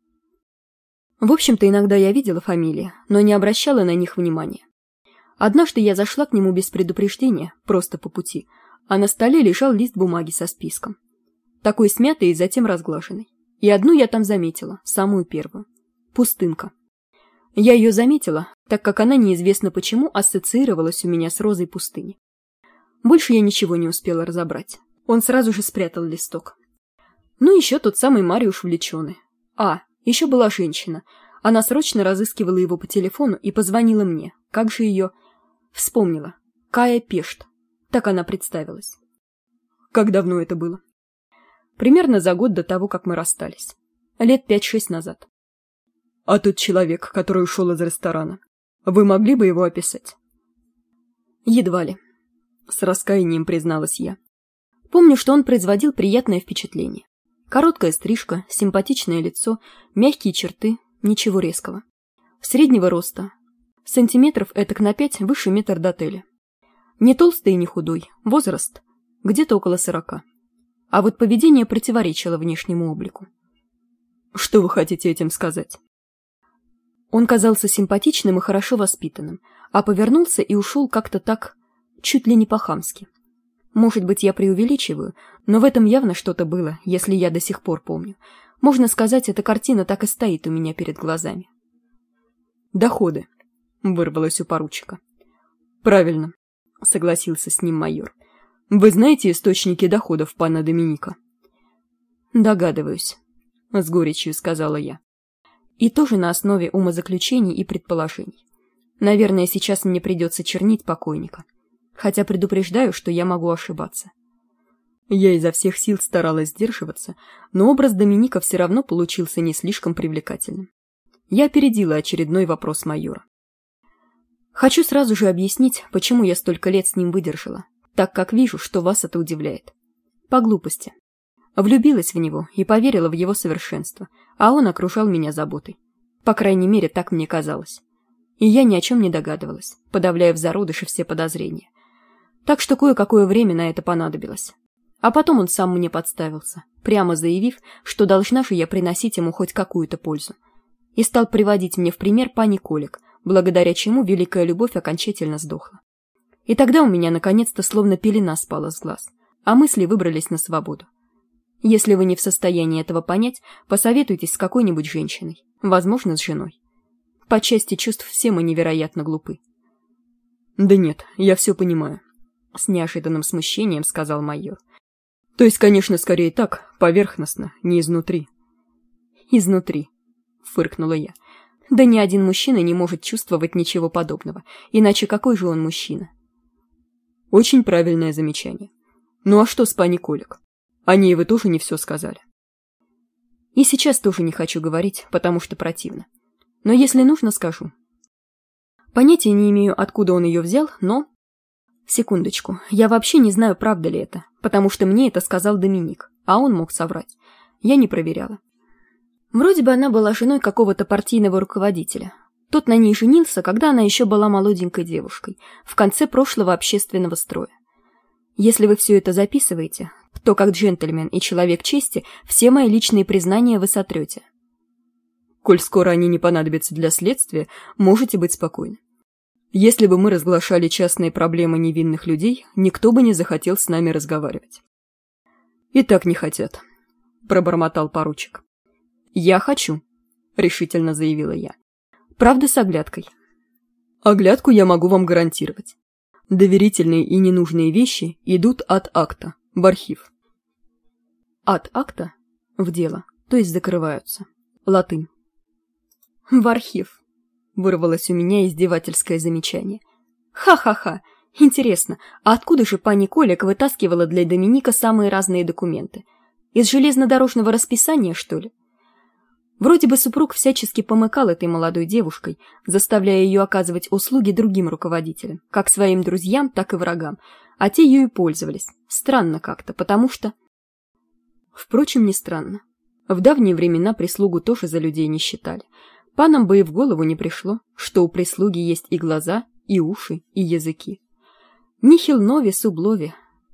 В общем-то, иногда я видела фамилии, но не обращала на них внимания. Однажды я зашла к нему без предупреждения, просто по пути, а на столе лежал лист бумаги со списком. Такой смятый и затем разглаженный. И одну я там заметила, самую первую. Пустынка. Я ее заметила, так как она неизвестно почему ассоциировалась у меня с розой пустыни. Больше я ничего не успела разобрать. Он сразу же спрятал листок. Ну еще тот самый Мариуш Влеченый. А, еще была женщина. Она срочно разыскивала его по телефону и позвонила мне. Как же ее... Вспомнила. Кая Пешт. Так она представилась. Как давно это было? Примерно за год до того, как мы расстались. Лет пять-шесть назад. А тот человек, который ушел из ресторана, вы могли бы его описать? Едва ли. С раскаянием призналась я. Помню, что он производил приятное впечатление. Короткая стрижка, симпатичное лицо, мягкие черты, ничего резкого. Среднего роста. Сантиметров этак на пять выше метрдотеля. Не толстый и не худой, возраст где-то около сорока. А вот поведение противоречило внешнему облику. Что вы хотите этим сказать? Он казался симпатичным и хорошо воспитанным, а повернулся и ушел как-то так, чуть ли не по-хамски. Может быть, я преувеличиваю, но в этом явно что-то было, если я до сих пор помню. Можно сказать, эта картина так и стоит у меня перед глазами. Доходы. вырвалось у поручика. «Правильно», — согласился с ним майор. «Вы знаете источники доходов пана Доминика?» «Догадываюсь», — с горечью сказала я. «И тоже на основе умозаключений и предположений. Наверное, сейчас мне придется чернить покойника. Хотя предупреждаю, что я могу ошибаться». Я изо всех сил старалась сдерживаться, но образ Доминика все равно получился не слишком привлекательным. Я опередила очередной вопрос майора. «Хочу сразу же объяснить, почему я столько лет с ним выдержала, так как вижу, что вас это удивляет. По глупости. Влюбилась в него и поверила в его совершенство, а он окружал меня заботой. По крайней мере, так мне казалось. И я ни о чем не догадывалась, подавляя в зародыше все подозрения. Так что кое-какое время на это понадобилось. А потом он сам мне подставился, прямо заявив, что должна же я приносить ему хоть какую-то пользу. И стал приводить мне в пример пани Колик, благодаря чему великая любовь окончательно сдохла. И тогда у меня наконец-то словно пелена спала с глаз, а мысли выбрались на свободу. Если вы не в состоянии этого понять, посоветуйтесь с какой-нибудь женщиной, возможно, с женой. По части чувств все мы невероятно глупы». «Да нет, я все понимаю», — с неожиданным смущением сказал майор. «То есть, конечно, скорее так, поверхностно, не изнутри». «Изнутри», — фыркнула я. «Да ни один мужчина не может чувствовать ничего подобного, иначе какой же он мужчина?» «Очень правильное замечание. Ну а что с пани Колик? О ней вы тоже не все сказали». «И сейчас тоже не хочу говорить, потому что противно. Но если нужно, скажу. Понятия не имею, откуда он ее взял, но... Секундочку, я вообще не знаю, правда ли это, потому что мне это сказал Доминик, а он мог соврать. Я не проверяла. Вроде бы она была женой какого-то партийного руководителя. Тот на ней женился, когда она еще была молоденькой девушкой, в конце прошлого общественного строя. Если вы все это записываете, то как джентльмен и человек чести все мои личные признания вы сотрете. Коль скоро они не понадобятся для следствия, можете быть спокойны. Если бы мы разглашали частные проблемы невинных людей, никто бы не захотел с нами разговаривать». «И так не хотят», — пробормотал поручик. «Я хочу», — решительно заявила я. «Правда, с оглядкой». «Оглядку я могу вам гарантировать. Доверительные и ненужные вещи идут от акта, в архив». «От акта? В дело, то есть закрываются. Латынь». «В архив», — вырвалось у меня издевательское замечание. «Ха-ха-ха! Интересно, а откуда же пани Колик вытаскивала для Доминика самые разные документы? Из железнодорожного расписания, что ли?» Вроде бы супруг всячески помыкал этой молодой девушкой, заставляя ее оказывать услуги другим руководителям, как своим друзьям, так и врагам, а те ею пользовались. Странно как-то, потому что... Впрочем, не странно. В давние времена прислугу тоже за людей не считали. Панам бы и в голову не пришло, что у прислуги есть и глаза, и уши, и языки. Нихил нови суб лови.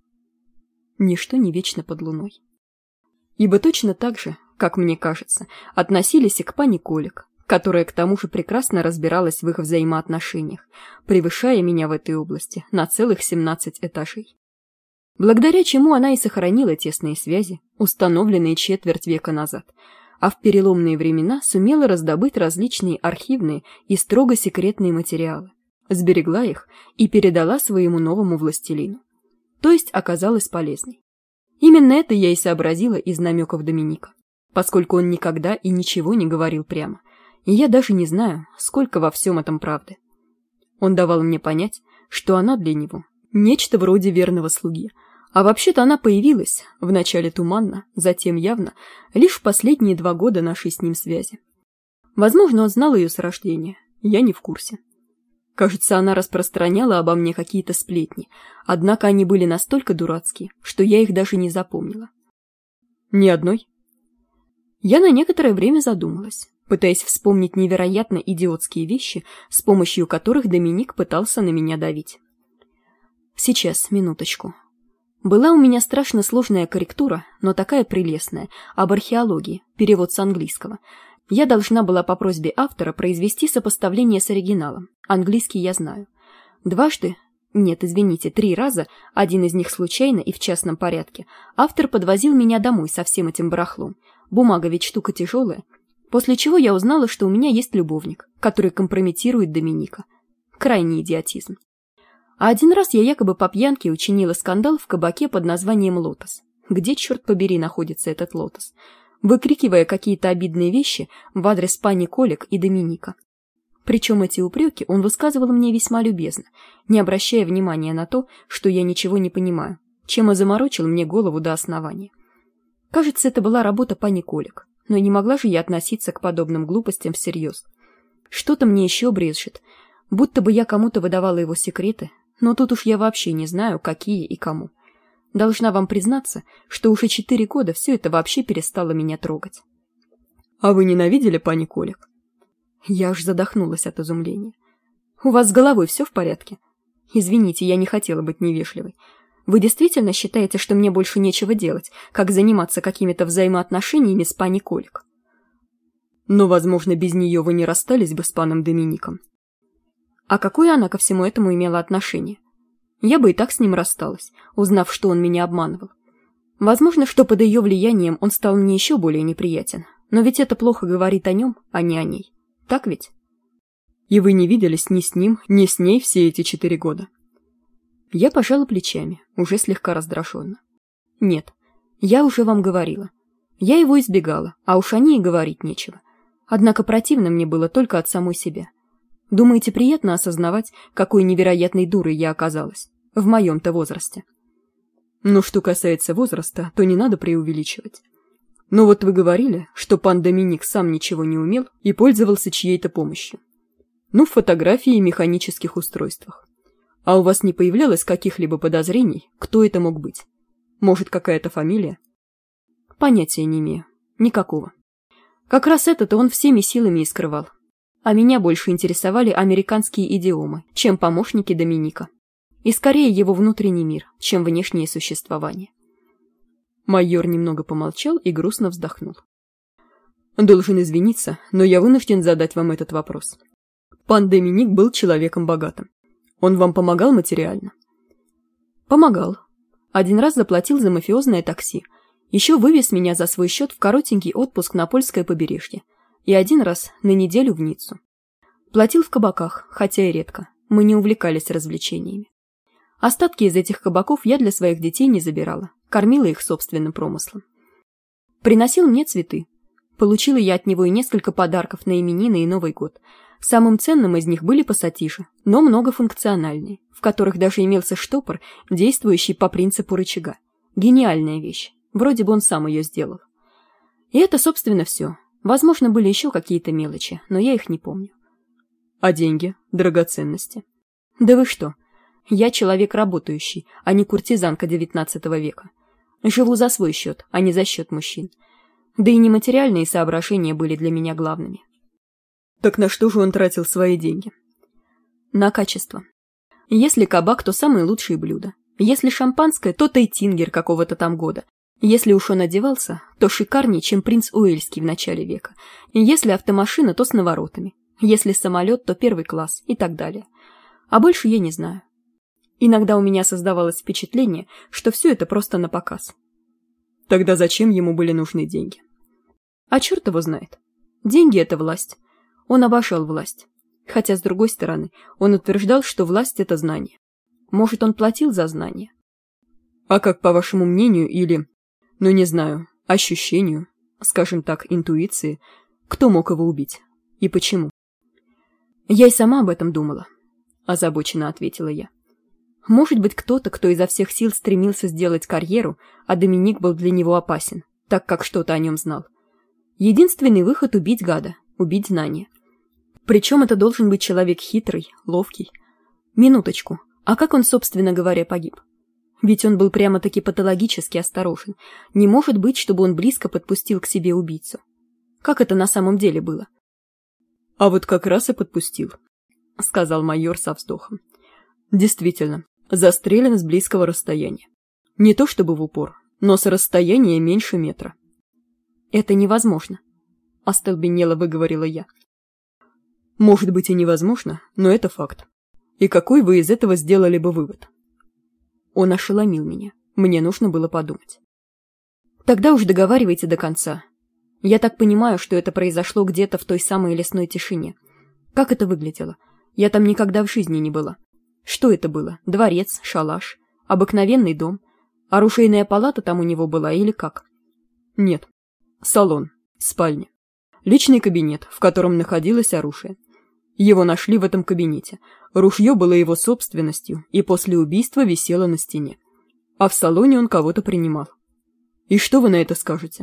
Ничто не вечно под луной. Ибо точно так же, как мне кажется, относились и к пани Колик, которая к тому же прекрасно разбиралась в их взаимоотношениях, превышая меня в этой области на целых семнадцать этажей. Благодаря чему она и сохранила тесные связи, установленные четверть века назад, а в переломные времена сумела раздобыть различные архивные и строго секретные материалы, сберегла их и передала своему новому властелину. То есть оказалась полезной. Именно это я и сообразила из намеков Доминика, поскольку он никогда и ничего не говорил прямо, и я даже не знаю, сколько во всем этом правды. Он давал мне понять, что она для него нечто вроде верного слуги, а вообще-то она появилась, вначале туманно, затем явно, лишь в последние два года нашей с ним связи. Возможно, он знал ее с рождения, я не в курсе. Кажется, она распространяла обо мне какие-то сплетни, однако они были настолько дурацкие, что я их даже не запомнила. Ни одной. Я на некоторое время задумалась, пытаясь вспомнить невероятно идиотские вещи, с помощью которых Доминик пытался на меня давить. Сейчас, минуточку. Была у меня страшно сложная корректура, но такая прелестная, об археологии, перевод с английского. Я должна была по просьбе автора произвести сопоставление с оригиналом. Английский я знаю. Дважды, нет, извините, три раза, один из них случайно и в частном порядке, автор подвозил меня домой со всем этим барахлом. Бумага ведь штука тяжелая. После чего я узнала, что у меня есть любовник, который компрометирует Доминика. Крайний идиотизм. А один раз я якобы по пьянке учинила скандал в кабаке под названием «Лотос». Где, черт побери, находится этот «Лотос», выкрикивая какие-то обидные вещи в адрес пани Колек и Доминика. Причем эти упреки он высказывал мне весьма любезно, не обращая внимания на то, что я ничего не понимаю, чем и заморочил мне голову до основания. Кажется, это была работа пани Колек, но не могла же я относиться к подобным глупостям всерьез. Что-то мне еще брезжит, будто бы я кому-то выдавала его секреты, но тут уж я вообще не знаю, какие и кому. Должна вам признаться, что уже четыре года все это вообще перестало меня трогать. А вы ненавидели пани Колек? Я аж задохнулась от изумления. У вас с головой все в порядке? Извините, я не хотела быть невежливой. Вы действительно считаете, что мне больше нечего делать, как заниматься какими-то взаимоотношениями с пани Колек? Но, возможно, без нее вы не расстались бы с паном Домиником. А какое она ко всему этому имела отношение? Я бы и так с ним рассталась, узнав, что он меня обманывал. Возможно, что под ее влиянием он стал мне еще более неприятен, но ведь это плохо говорит о нем, а не о ней. Так ведь? И вы не виделись ни с ним, ни с ней все эти четыре года? Я пожала плечами, уже слегка раздраженно. Нет, я уже вам говорила. Я его избегала, а уж о ней и говорить нечего. Однако противно мне было только от самой себя. Думаете, приятно осознавать, какой невероятной дурой я оказалась? В моем-то возрасте. Но что касается возраста, то не надо преувеличивать. Но вот вы говорили, что пан Доминик сам ничего не умел и пользовался чьей-то помощью. Ну, в фотографии и механических устройствах. А у вас не появлялось каких-либо подозрений, кто это мог быть? Может, какая-то фамилия? Понятия не имею. Никакого. Как раз это-то он всеми силами и скрывал. А меня больше интересовали американские идиомы, чем помощники Доминика. И скорее его внутренний мир, чем внешнее существование. Майор немного помолчал и грустно вздохнул. Должен извиниться, но я вынужден задать вам этот вопрос. Пан Доминик был человеком богатым. Он вам помогал материально? Помогал. Один раз заплатил за мафиозное такси. Еще вывез меня за свой счет в коротенький отпуск на польское побережье. И один раз на неделю в Ниццу. Платил в кабаках, хотя и редко. Мы не увлекались развлечениями. Остатки из этих кабаков я для своих детей не забирала, кормила их собственным промыслом. Приносил мне цветы. Получила я от него и несколько подарков на именины и Новый год. Самым ценным из них были пассатижи, но многофункциональные, в которых даже имелся штопор, действующий по принципу рычага. Гениальная вещь. Вроде бы он сам ее сделал. И это, собственно, все. Возможно, были еще какие-то мелочи, но я их не помню. А деньги? Драгоценности? Да вы что? Я человек работающий, а не куртизанка девятнадцатого века. Живу за свой счет, а не за счет мужчин. Да и нематериальные соображения были для меня главными. Так на что же он тратил свои деньги? На качество. Если кабак, то самые лучшие блюда. Если шампанское, то тейтингер какого-то там года. Если уж он одевался, то шикарнее, чем принц Уэльский в начале века. Если автомашина, то с наворотами. Если самолет, то первый класс и так далее. А больше я не знаю. Иногда у меня создавалось впечатление, что все это просто напоказ. Тогда зачем ему были нужны деньги? А черт его знает. Деньги — это власть. Он обожал власть. Хотя, с другой стороны, он утверждал, что власть — это знание. Может, он платил за знание? А как, по вашему мнению, или, ну не знаю, ощущению, скажем так, интуиции, кто мог его убить? И почему? Я и сама об этом думала, озабоченно ответила я. Может быть, кто-то, кто изо всех сил стремился сделать карьеру, а Доминик был для него опасен, так как что-то о нем знал. Единственный выход — убить гада, убить знание. Причем это должен быть человек хитрый, ловкий. Минуточку, а как он, собственно говоря, погиб? Ведь он был прямо-таки патологически осторожен. Не может быть, чтобы он близко подпустил к себе убийцу. Как это на самом деле было? А вот как раз и подпустил, сказал майор со вздохом. Действительно, застрелен с близкого расстояния. Не то чтобы в упор, но с расстояния меньше метра. Это невозможно, остолбенело выговорила я. Может быть и невозможно, но это факт. И какой вы из этого сделали бы вывод? Он ошеломил меня. Мне нужно было подумать. Тогда уж договаривайте до конца. Я так понимаю, что это произошло где-то в той самой лесной тишине. Как это выглядело? Я там никогда в жизни не была. Что это было? Дворец, шалаш, обыкновенный дом? Оружейная палата там у него была или как? Нет. Салон, спальня. Личный кабинет, в котором находилось оружие. Его нашли в этом кабинете. Ружье было его собственностью и после убийства висело на стене. А в салоне он кого-то принимал. И что вы на это скажете?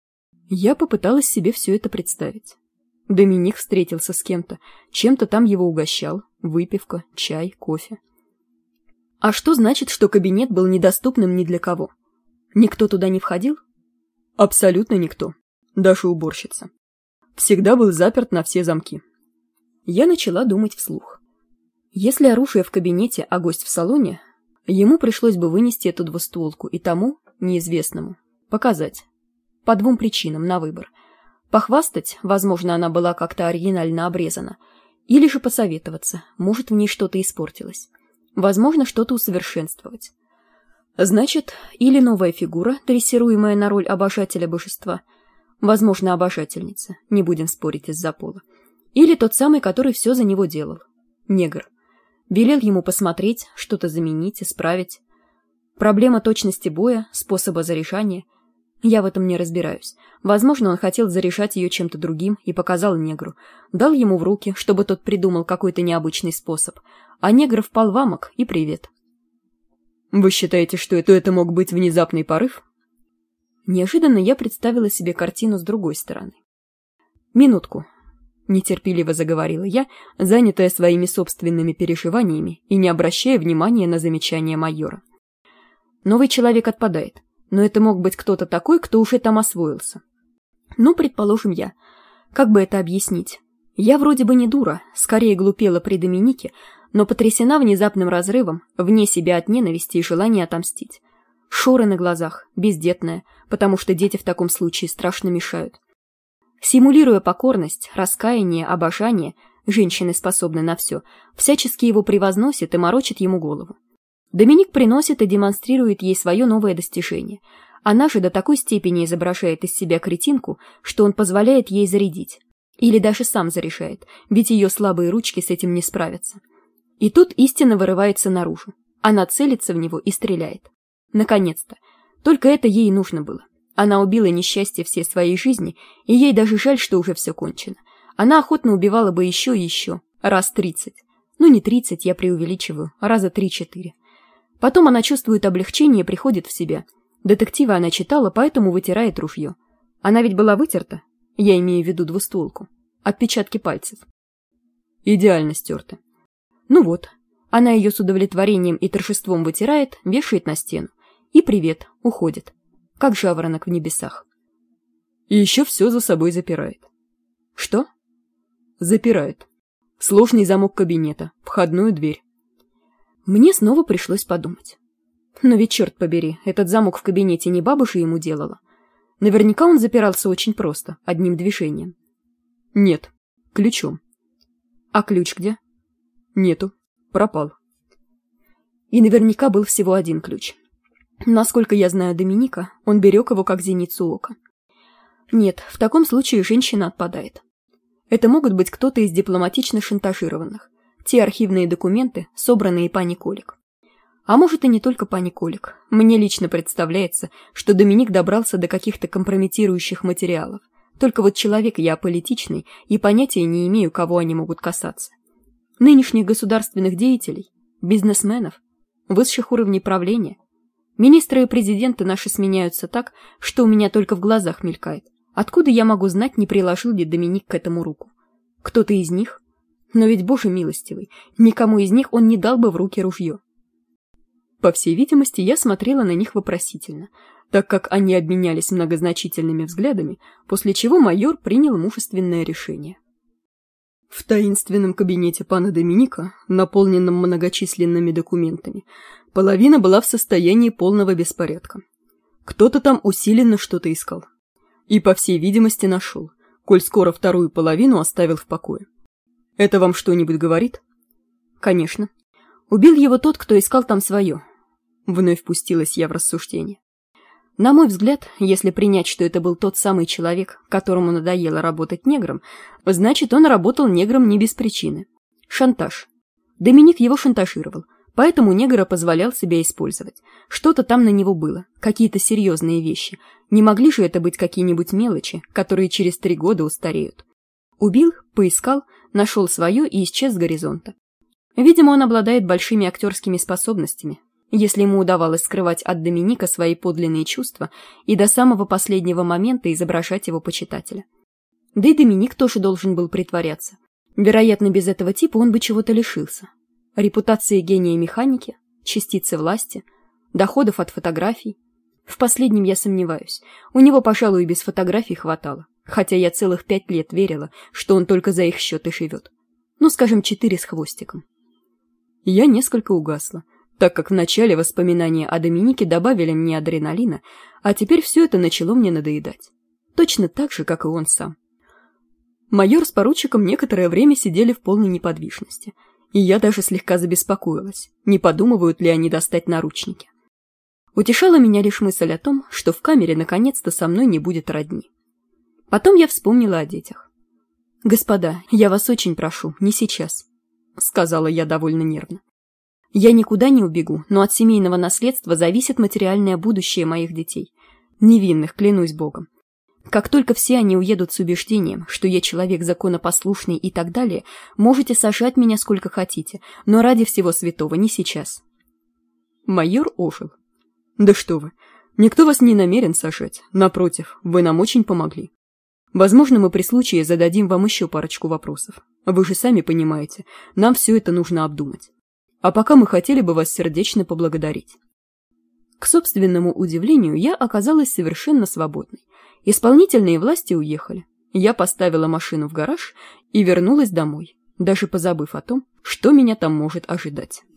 Я попыталась себе все это представить. Доминик встретился с кем-то, чем-то там его угощал, выпивка, чай, кофе. А что значит, что кабинет был недоступным ни для кого? Никто туда не входил? Абсолютно никто, даже уборщица. Всегда был заперт на все замки. Я начала думать вслух. Если оружие в кабинете, а гость в салоне, ему пришлось бы вынести эту двустволку и тому, неизвестному, показать. По двум причинам на выбор. Похвастать, возможно, она была как-то оригинально обрезана, или же посоветоваться, может, в ней что-то испортилось. Возможно, что-то усовершенствовать. Значит, или новая фигура, дрессируемая на роль обожателя божества, возможно, обожательница, не будем спорить из-за пола, или тот самый, который все за него делал, негр. Велел ему посмотреть, что-то заменить, исправить. Проблема точности боя, способа зарешания. Я в этом не разбираюсь. Возможно, он хотел зарешать ее чем-то другим и показал негру. Дал ему в руки, чтобы тот придумал какой-то необычный способ. А негр впал в амок и привет. Вы считаете, что это, это мог быть внезапный порыв? Неожиданно я представила себе картину с другой стороны. Минутку. Нетерпеливо заговорила я, занятая своими собственными переживаниями и не обращая внимания на замечания майора. Новый человек отпадает, но это мог быть кто-то такой, кто уже там освоился. Ну, предположим, я. Как бы это объяснить? Я вроде бы не дура, скорее глупела при Доминике, но потрясена внезапным разрывом, вне себя от ненависти и желания отомстить. Шоры на глазах, бездетная, потому что дети в таком случае страшно мешают. Симулируя покорность, раскаяние, обожание, женщины способны на все, всячески его превозносит и морочит ему голову. Доминик приносит и демонстрирует ей свое новое достижение. Она же до такой степени изображает из себя кретинку, что он позволяет ей зарядить. Или даже сам зарешает, ведь ее слабые ручки с этим не справятся. И тут истина вырывается наружу. Она целится в него и стреляет. Наконец-то. Только это ей и нужно было. Она убила несчастье всей своей жизни, и ей даже жаль, что уже все кончено. Она охотно убивала бы еще и еще, раз тридцать. Ну не тридцать, я преувеличиваю, раза три-четыре. Потом она чувствует облегчение и приходит в себя. Детективы она читала, поэтому вытирает ружье. Она ведь была вытерта, я имею в виду двустволку. Отпечатки пальцев. Идеально стерты. Ну вот, она ее с удовлетворением и торжеством вытирает, вешает на стену. И привет, уходит. Как жаворонок в небесах. И еще все за собой запирает. Что? Запирает. Сложный замок кабинета, входную дверь. Мне снова пришлось подумать. Но ведь, черт побери, этот замок в кабинете не баба же ему делала. Наверняка он запирался очень просто, одним движением. Нет, ключом. А ключ где? Нету, пропал. И наверняка был всего один ключ. Насколько я знаю Доминика, он берег его как зеницу ока. Нет, в таком случае женщина отпадает. Это могут быть кто-то из дипломатично шантажированных. Те архивные документы, собранные пани Колик. А может и не только пани Колик. Мне лично представляется, что Доминик добрался до каких-то компрометирующих материалов. Только вот человек я аполитичный и понятия не имею, кого они могут касаться. Нынешних государственных деятелей, бизнесменов, высших уровней правления. Министры и президенты наши сменяются так, что у меня только в глазах мелькает. Откуда я могу знать, не приложил ли Доминик к этому руку? Кто-то из них? Но ведь, боже милостивый, никому из них он не дал бы в руки ружье. По всей видимости, я смотрела на них вопросительно, так как они обменялись многозначительными взглядами, после чего майор принял мужественное решение. В таинственном кабинете пана Доминика, наполненном многочисленными документами, половина была в состоянии полного беспорядка. Кто-то там усиленно что-то искал. И, по всей видимости, нашел, коль скоро вторую половину оставил в покое. Это вам что-нибудь говорит? Конечно. Убил его тот, кто искал там свое. Вновь пустилась я в рассуждение. На мой взгляд, если принять, что это был тот самый человек, которому надоело работать негром, значит, он работал негром не без причины. Шантаж. Доминик его шантажировал, поэтому негра позволял себя использовать. Что-то там на него было, какие-то серьезные вещи. Не могли же это быть какие-нибудь мелочи, которые через три года устареют. Убил, поискал, нашел свое и исчез с горизонта. Видимо, он обладает большими актерскими способностями, если ему удавалось скрывать от Доминика свои подлинные чувства и до самого последнего момента изображать его почитателя. Да и Доминик тоже должен был притворяться. Вероятно, без этого типа он бы чего-то лишился. Репутации гения механики, частицы власти, доходов от фотографий. В последнем я сомневаюсь. У него, пожалуй, и без фотографий хватало, хотя я целых пять лет верила, что он только за их счет и живет. Ну, скажем, четыре с хвостиком. Я несколько угасла, так как вначале воспоминания о Доминике добавили мне адреналина, а теперь все это начало мне надоедать. Точно так же, как и он сам. Майор с поручиком некоторое время сидели в полной неподвижности, и я даже слегка забеспокоилась, не подумывают ли они достать наручники. Утешала меня лишь мысль о том, что в камере наконец-то со мной не будет родни. Потом я вспомнила о детях. «Господа, я вас очень прошу, не сейчас», — сказала я довольно нервно. «Я никуда не убегу, но от семейного наследства зависит материальное будущее моих детей. Невинных, клянусь Богом. Как только все они уедут с убеждением, что я человек законопослушный и так далее, можете сажать меня сколько хотите, но ради всего святого не сейчас». Майор ожил. «Да что вы, никто вас не намерен сажать. Напротив, вы нам очень помогли. Возможно, мы при случае зададим вам еще парочку вопросов. Вы же сами понимаете, нам все это нужно обдумать. А пока мы хотели бы вас сердечно поблагодарить». К собственному удивлению, я оказалась совершенно свободной. Исполнительные власти уехали. Я поставила машину в гараж и вернулась домой, даже позабыв о том, что меня там может ожидать.